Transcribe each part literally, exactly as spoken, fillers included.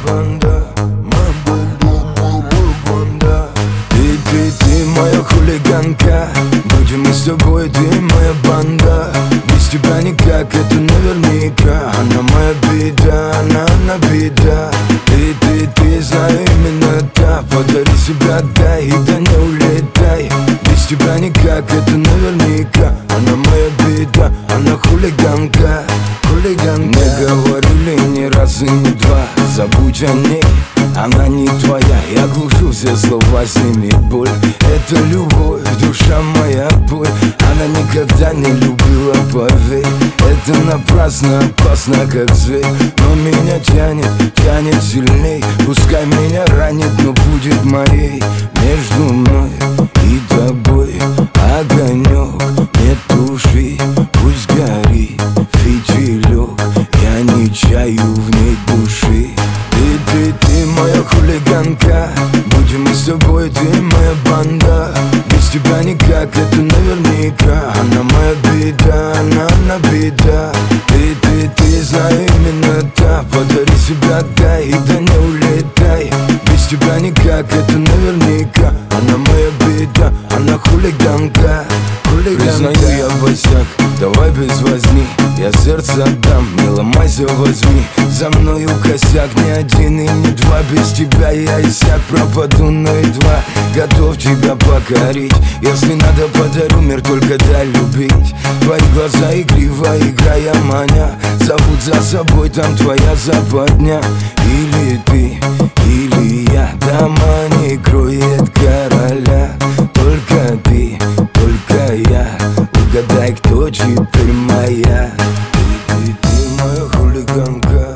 банда, моя банда, моя банда. Ты, ты, ты моя хулиганка, будем мы с тобой, ты моя банда. Без тебя никак, это наверняка. Она моя беда, она, она беда. Ты, ты, ты, знаю именно та. Подари себя, дай, и да не улетай. Без тебя никак, это наверняка. Она моя беда, она хулиганка, хулиганка. Не говорили ни разу, ни два, забудь о ней, она не твоя. Я глушу все слова, сними боль. Это любовь, душа моя боль. Она никогда не любила, поверь. Это напрасно, опасно, как зверь. Но меня тянет, тянет сильней. Пускай меня ранит, но будет моей. Между мной и тобой огонек, не туши, пусть горит фитилек. Я не чаю в ней души. Ты, ты, ты моя хулиганка, будем мы с тобой, ты моя банда. Без тебя никак, это наверняка. Она моя беда, она, она беда. Ты, ты, ты, знаю именно та. Подари себя, дай, и да не улетай. Без тебя никак, это наверняка. Она моя беда, она хулиганка, хулиганка. Признаю, я босяк, давай без возни. Я сердце отдам, не ломайся, возьми. За мною косяк, ни один и не два. Без тебя я иссяк, пропаду, но едва готов тебя покорить. Если надо, подарю мир, только дай любить. Твои глаза игриво, играя маня, зовут за собой, там твоя западня. Или ты, или я, дома не кроет короля. Только ты, только я, угадай, кто теперь моя. Ты, ты, ты моя хулиганка,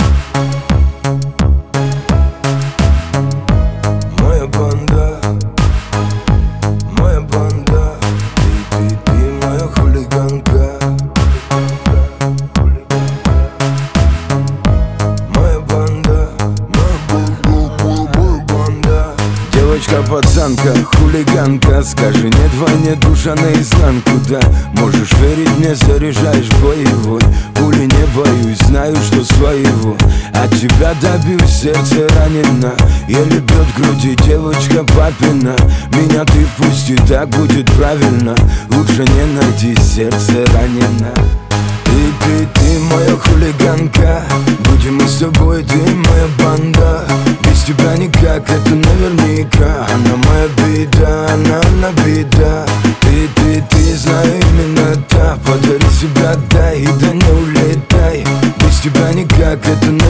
моя банда, моя банда. Ты, ты, ты моя хулиганка, моя банда, моя банда, моя банда. Девочка, пацанка, хулиганка, скажи нет войне, душа наизнанку, да. Можешь верить мне, заряжаешь боевой. Пули не боюсь, знаю, что своего. От тебя добьюсь, сердце ранено, еле бьет в груди девочка папина. Меня ты впусти, так будет правильно. Лучше не найти, сердце ранено. Ты, ты, ты моя хулиганка, будем мы с тобой, ты моя банда. Без тебя никак, это наверняка. Она моя беда, она, она беда. Ты, ты, ты, знаю именно та. Подари себя, дай, и да не улетай. Без тебя никак, это наверняка.